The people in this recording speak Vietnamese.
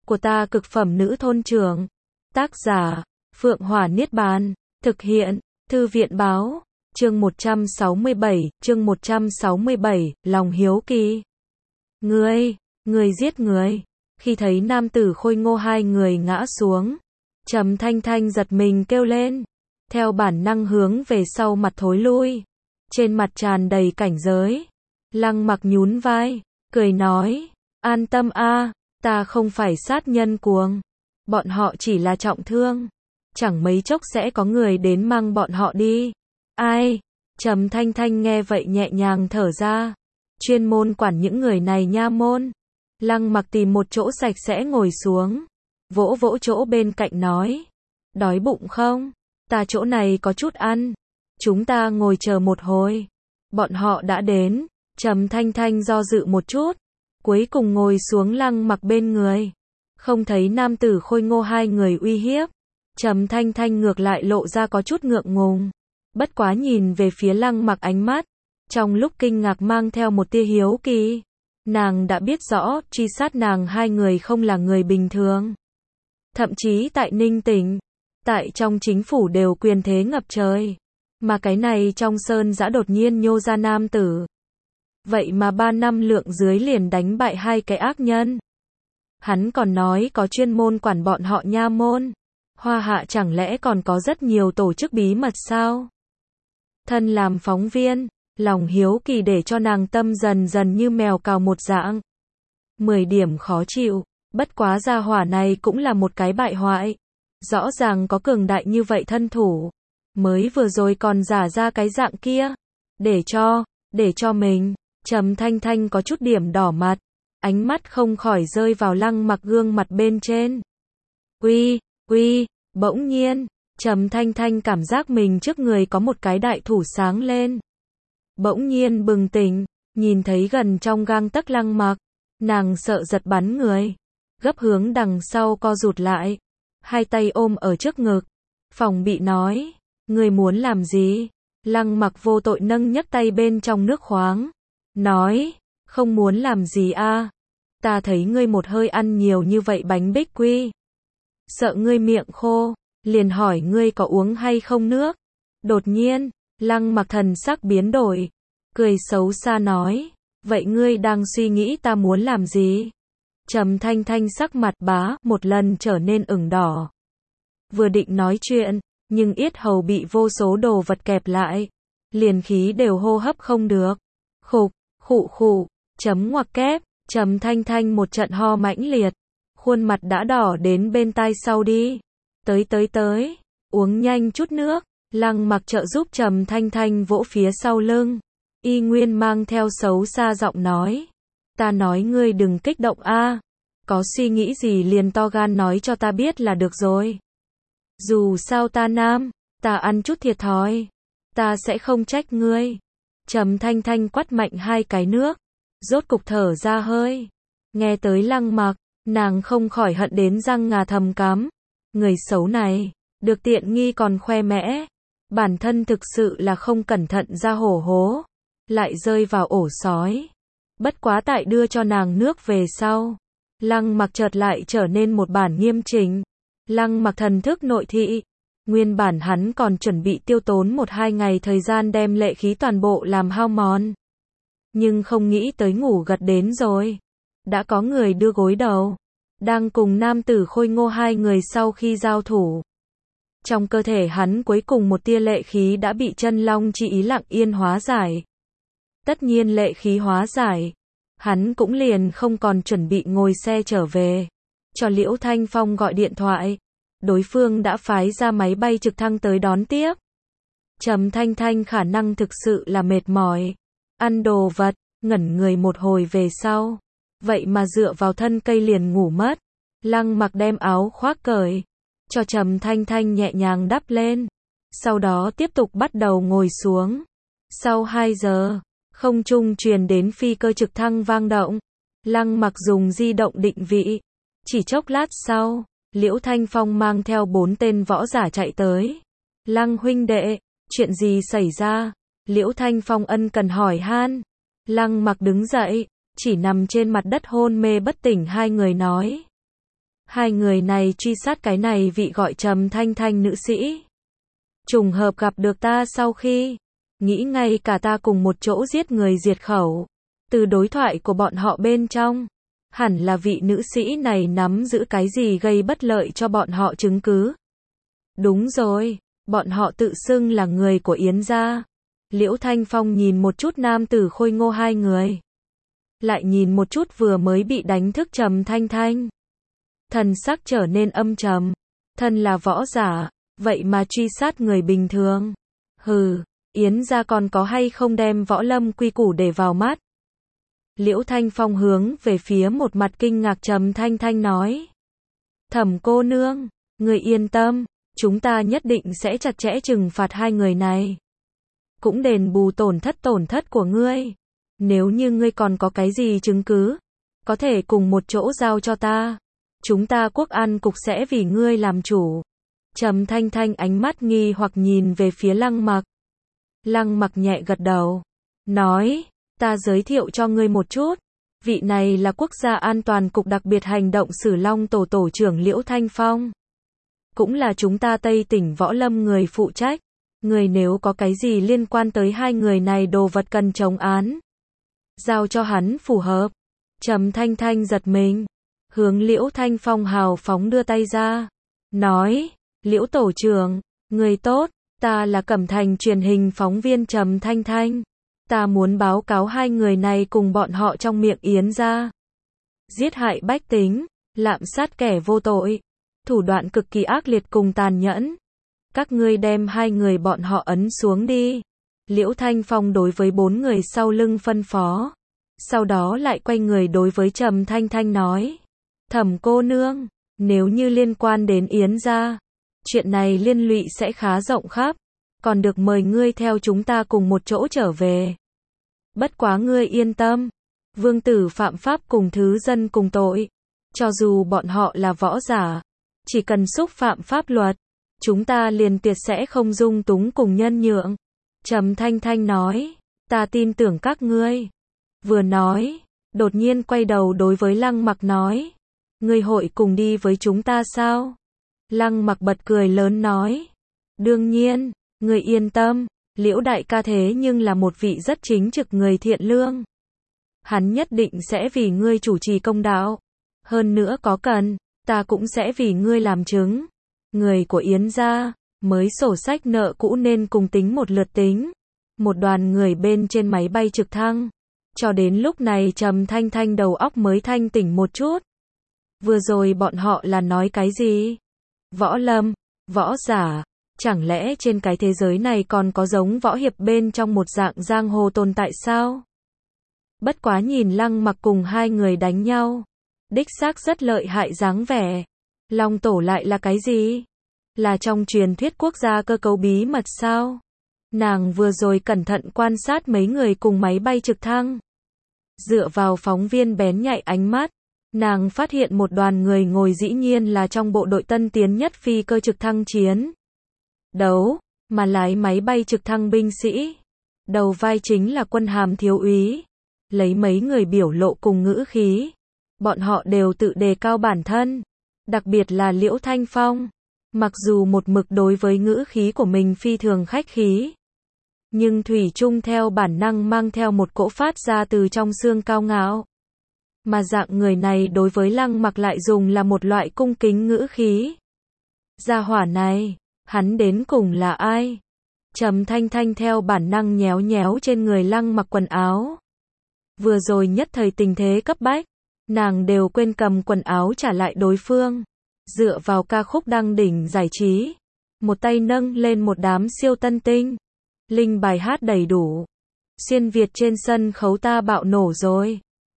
của ta cực phẩm nữ thôn trưởng. Tác giả, Phượng Hỏa Niết Bàn. Thực hiện, Thư viện báo. Chương 167, lòng hiếu kỳ. Người giết người. Khi thấy nam tử khôi ngô hai người ngã xuống, Trầm Thanh Thanh giật mình kêu lên, theo bản năng hướng về sau mặt thối lui, trên mặt tràn đầy cảnh giới. Lăng Mặc nhún vai, cười nói, an tâm a, ta không phải sát nhân cuồng, bọn họ chỉ là trọng thương, chẳng mấy chốc sẽ có người đến mang bọn họ đi. Ai? Trầm Thanh Thanh nghe vậy nhẹ nhàng thở ra, chuyên môn quản những người này nha môn. Lăng Mặc tìm một chỗ sạch sẽ ngồi xuống, vỗ vỗ chỗ bên cạnh nói, đói bụng không? Ta chỗ này có chút ăn, chúng ta ngồi chờ một hồi. Bọn họ đã đến. Trầm Thanh Thanh do dự một chút, cuối cùng ngồi xuống Lăng Mặc bên người. Không thấy nam tử khôi ngô hai người uy hiếp, Trầm Thanh Thanh ngược lại lộ ra có chút ngượng ngùng. Bất quá nhìn về phía Lăng Mặc ánh mắt, trong lúc kinh ngạc mang theo một tia hiếu kỳ. Nàng đã biết rõ, truy sát nàng hai người không là người bình thường. Thậm chí tại Ninh Tỉnh, tại trong chính phủ đều quyền thế ngập trời. Mà cái này trong sơn giã đột nhiên nhô ra nam tử. Vậy mà 3 năm lượng dưới liền đánh bại hai cái ác nhân. Hắn còn nói có chuyên môn quản bọn họ nha môn. Hoa Hạ chẳng lẽ còn có rất nhiều tổ chức bí mật sao? Thân làm phóng viên, lòng hiếu kỳ để cho nàng tâm dần dần như mèo cào một dạng. 10 điểm khó chịu, bất quá gia hỏa này cũng là một cái bại hoại. Rõ ràng có cường đại như vậy thân thủ, mới vừa rồi còn giả ra cái dạng kia. Để cho mình, Trầm Thanh Thanh có chút điểm đỏ mặt, ánh mắt không khỏi rơi vào Lăng Mặc gương mặt bên trên. Bỗng nhiên, Trầm Thanh Thanh cảm giác mình trước người có một cái đại thủ sáng lên. Bỗng nhiên bừng tỉnh, nhìn thấy gần trong gang tấc Lăng Mặc, nàng sợ giật bắn người, gấp hướng đằng sau co rụt lại, hai tay ôm ở trước ngực, phòng bị nói, ngươi muốn làm gì? Lăng Mặc vô tội nâng nhấc tay bên trong nước khoáng, nói, không muốn làm gì a, ta thấy ngươi một hơi ăn nhiều như vậy bánh bích quy, sợ ngươi miệng khô, liền hỏi ngươi có uống hay không nước. Đột nhiên, Lăng Mặc thần sắc biến đổi, cười xấu xa nói, vậy ngươi đang suy nghĩ ta muốn làm gì? Trầm Thanh Thanh sắc mặt một lần trở nên ửng đỏ. Vừa định nói chuyện, nhưng yết hầu bị vô số đồ vật kẹp lại, liền khí đều hô hấp không được. Khụ, chấm ngoặc kép, Trầm Thanh Thanh một trận ho mãnh liệt, khuôn mặt đã đỏ đến bên tai sau đi. Tới, uống nhanh chút nước. Lăng Mặc trợ giúp Trầm Thanh Thanh vỗ phía sau lưng, y nguyên mang theo xấu xa giọng nói, ta nói ngươi đừng kích động a, có suy nghĩ gì liền to gan nói cho ta biết là được rồi. Dù sao ta nam, ta ăn chút thiệt thòi, ta sẽ không trách ngươi. Trầm Thanh Thanh quắt mạnh hai cái nước, rốt cục thở ra hơi. Nghe tới Lăng Mặc, nàng không khỏi hận đến răng ngà thầm cắm. Người xấu này, được tiện nghi còn khoe mẽ, bản thân thực sự là không cẩn thận ra hổ hố, lại rơi vào ổ sói. Bất quá tại đưa cho nàng nước về sau, Lăng Mặc chợt lại trở nên một bản nghiêm chỉnh. Lăng Mặc thần thức nội thị, nguyên bản hắn còn chuẩn bị tiêu tốn 1-2 ngày thời gian đem lệ khí toàn bộ làm hao mòn. Nhưng không nghĩ tới ngủ gật đến rồi, đã có người đưa gối đầu, đang cùng nam tử khôi ngô hai người sau khi giao thủ. Trong cơ thể hắn cuối cùng một tia lệ khí đã bị chân long chi ý lặng yên hóa giải. Tất nhiên lệ khí hóa giải, hắn cũng liền không còn chuẩn bị ngồi xe trở về. Cho Liễu Thanh Phong gọi điện thoại, đối phương đã phái ra máy bay trực thăng tới đón tiếp. Trầm Thanh Thanh khả năng thực sự là mệt mỏi, ăn đồ vật, ngẩn người một hồi về sau, vậy mà dựa vào thân cây liền ngủ mất. Lăng Mặc đem áo khoác cởi, cho Trầm Thanh Thanh nhẹ nhàng đắp lên, sau đó tiếp tục bắt đầu ngồi xuống. Sau 2 giờ, không trung truyền đến phi cơ trực thăng vang động. Lăng Mặc dùng di động định vị, chỉ chốc lát sau, Liễu Thanh Phong mang theo 4 tên võ giả chạy tới. Lăng huynh đệ, chuyện gì xảy ra? Liễu Thanh Phong ân cần hỏi han. Lăng Mặc đứng dậy, chỉ nằm trên mặt đất hôn mê bất tỉnh hai người nói. Hai người này truy sát cái này vị gọi Trầm Thanh Thanh nữ sĩ. Trùng hợp gặp được ta sau khi nghĩ ngay cả ta cùng một chỗ giết người diệt khẩu. Từ đối thoại của bọn họ bên trong, hẳn là vị nữ sĩ này nắm giữ cái gì gây bất lợi cho bọn họ chứng cứ. Đúng rồi, bọn họ tự xưng là người của Yến gia. Liễu Thanh Phong nhìn một chút nam tử khôi ngô hai người. Lại nhìn một chút vừa mới bị đánh thức Trầm Thanh Thanh. Thần sắc trở nên âm trầm. Thân là võ giả, vậy mà truy sát người bình thường. Hừ, Yến gia còn có hay không đem võ lâm quy củ để vào mắt. Liễu Thanh Phong hướng về phía một mặt kinh ngạc Trầm Thanh Thanh nói. Thẩm cô nương, người yên tâm, chúng ta nhất định sẽ chặt chẽ trừng phạt hai người này. Cũng đền bù tổn thất của ngươi. Nếu như ngươi còn có cái gì chứng cứ, có thể cùng một chỗ giao cho ta. Chúng ta Quốc An cục sẽ vì ngươi làm chủ. Trầm Thanh Thanh ánh mắt nghi hoặc nhìn về phía Lăng Mặc. Lăng Mặc nhẹ gật đầu, nói, ta giới thiệu cho ngươi một chút. Vị này là Quốc gia An toàn cục đặc biệt hành động Sử Long tổ tổ trưởng Liễu Thanh Phong. Cũng là chúng ta Tây tỉnh Võ Lâm người phụ trách. Người nếu có cái gì liên quan tới hai người này đồ vật cần chống án, giao cho hắn phù hợp. Trầm Thanh Thanh giật mình, hướng Liễu Thanh Phong hào phóng đưa tay ra, nói, Liễu tổ trưởng, người tốt, ta là Cẩm Thành truyền hình phóng viên Trầm Thanh Thanh. Ta muốn báo cáo hai người này cùng bọn họ trong miệng Yến gia giết hại bách tính, lạm sát kẻ vô tội, thủ đoạn cực kỳ ác liệt cùng tàn nhẫn. Các ngươi đem hai người bọn họ ấn xuống đi. Liễu Thanh Phong đối với bốn người sau lưng phân phó. Sau đó lại quay người đối với Trầm Thanh Thanh nói. Thẩm cô nương, nếu như liên quan đến Yến gia, chuyện này liên lụy sẽ khá rộng khắp. Còn được mời ngươi theo chúng ta cùng một chỗ trở về. Bất quá ngươi yên tâm. Vương tử phạm pháp cùng thứ dân cùng tội. Cho dù bọn họ là võ giả, chỉ cần xúc phạm pháp luật, chúng ta liền tuyệt sẽ không dung túng cùng nhân nhượng. Trầm Thanh Thanh nói, ta tin tưởng các ngươi. Vừa nói, đột nhiên quay đầu đối với Lăng Mặc nói, ngươi hội cùng đi với chúng ta sao? Lăng Mặc bật cười lớn nói, đương nhiên, ngươi yên tâm, Liễu đại ca thế nhưng là một vị rất chính trực người thiện lương. Hắn nhất định sẽ vì ngươi chủ trì công đạo. Hơn nữa có cần, ta cũng sẽ vì ngươi làm chứng. Người của Yến gia, mới sổ sách nợ cũ nên cùng tính một lượt tính. Một đoàn người bên trên máy bay trực thăng. Cho đến lúc này Trầm Thanh Thanh đầu óc mới thanh tỉnh một chút. Vừa rồi bọn họ là nói cái gì? Võ lâm, võ giả, chẳng lẽ trên cái thế giới này còn có giống võ hiệp bên trong một dạng giang hồ tồn tại sao? Bất quá nhìn Lăng Mặc cùng hai người đánh nhau, đích xác rất lợi hại dáng vẻ. Long tổ lại là cái gì? Là trong truyền thuyết quốc gia cơ cấu bí mật sao? Nàng vừa rồi cẩn thận quan sát mấy người cùng máy bay trực thăng. Dựa vào phóng viên bén nhạy ánh mắt, nàng phát hiện một đoàn người ngồi dĩ nhiên là trong bộ đội tân tiến nhất phi cơ trực thăng chiến đấu, mà lái máy bay trực thăng binh sĩ. Đầu vai chính là quân hàm thiếu úy. Lấy mấy người biểu lộ cùng ngữ khí, bọn họ đều tự đề cao bản thân. Đặc biệt là Liễu Thanh Phong, mặc dù một mực đối với ngữ khí của mình phi thường khách khí, nhưng thủy chung theo bản năng mang theo một cỗ phát ra từ trong xương cao ngạo. Mà dạng người này đối với Lăng Mặc lại dùng là một loại cung kính ngữ khí. Gia hỏa này, hắn đến cùng là ai? Trầm Thanh Thanh theo bản năng nhéo nhéo trên người Lăng Mặc quần áo. Vừa rồi nhất thời tình thế cấp bách, nàng đều quên cầm quần áo trả lại đối phương. Dựa vào ca khúc đăng đỉnh giải trí, một tay nâng lên một đám siêu tân tinh. Linh bài hát đầy đủ. Xuyên Việt trên sân khấu ta bạo nổ rồi.